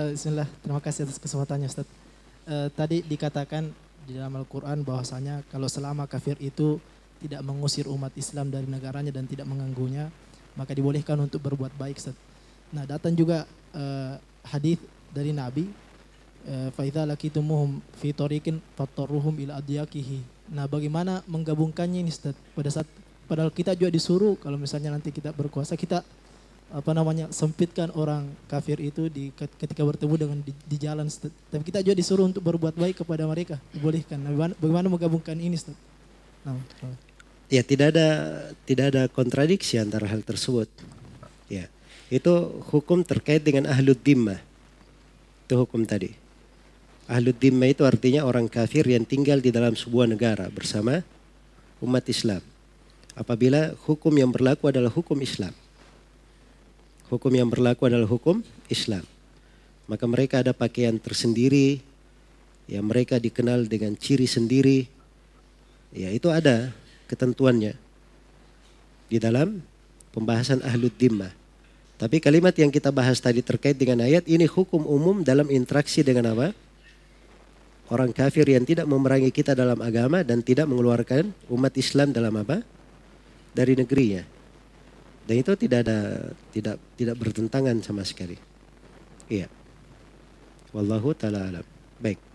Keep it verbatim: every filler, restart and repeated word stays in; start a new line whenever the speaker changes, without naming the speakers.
Uh, Bismillah, terima kasih atas kesempatannya Ustaz. Uh, tadi dikatakan di dalam Al-Quran bahwasanya kalau selama kafir itu tidak mengusir umat Islam dari negaranya dan tidak mengganggunya, maka dibolehkan untuk berbuat baik Ustaz. Nah, datang juga uh, hadis dari Nabi, uh, "Faidza laqitumuhum fi tariqin fattaruhum ila adyakihi." Nah, bagaimana menggabungkannya ini Ustaz? Pada saat padahal kita juga disuruh kalau misalnya nanti kita berkuasa, kita apa namanya sempitkan orang kafir itu di ketika bertemu dengan di, di jalan, Ustaz. Tapi kita juga disuruh untuk berbuat baik kepada mereka, dibolehkan. Nah, bagaimana, bagaimana menggabungkan ini Ustaz? Nah,
ya tidak ada tidak ada kontradiksi antara hal tersebut. Ya, itu hukum terkait dengan ahlud dhimmah. Itu hukum tadi. Ahlud dhimmah itu artinya orang kafir yang tinggal di dalam sebuah negara bersama umat Islam. Apabila hukum yang berlaku adalah hukum Islam. Hukum yang berlaku adalah hukum Islam. Maka mereka ada pakaian tersendiri, ya mereka dikenal dengan ciri sendiri. Ya, itu ada ketentuannya di dalam pembahasan ahlud dhimmah. Tapi kalimat yang kita bahas tadi terkait dengan ayat ini hukum umum dalam interaksi dengan apa? Orang kafir yang tidak memerangi kita dalam agama dan tidak mengeluarkan umat Islam dalam apa? Dari negerinya. Dan itu tidak ada tidak tidak bertentangan sama sekali. Iya. Wallahu taala alam. Baik.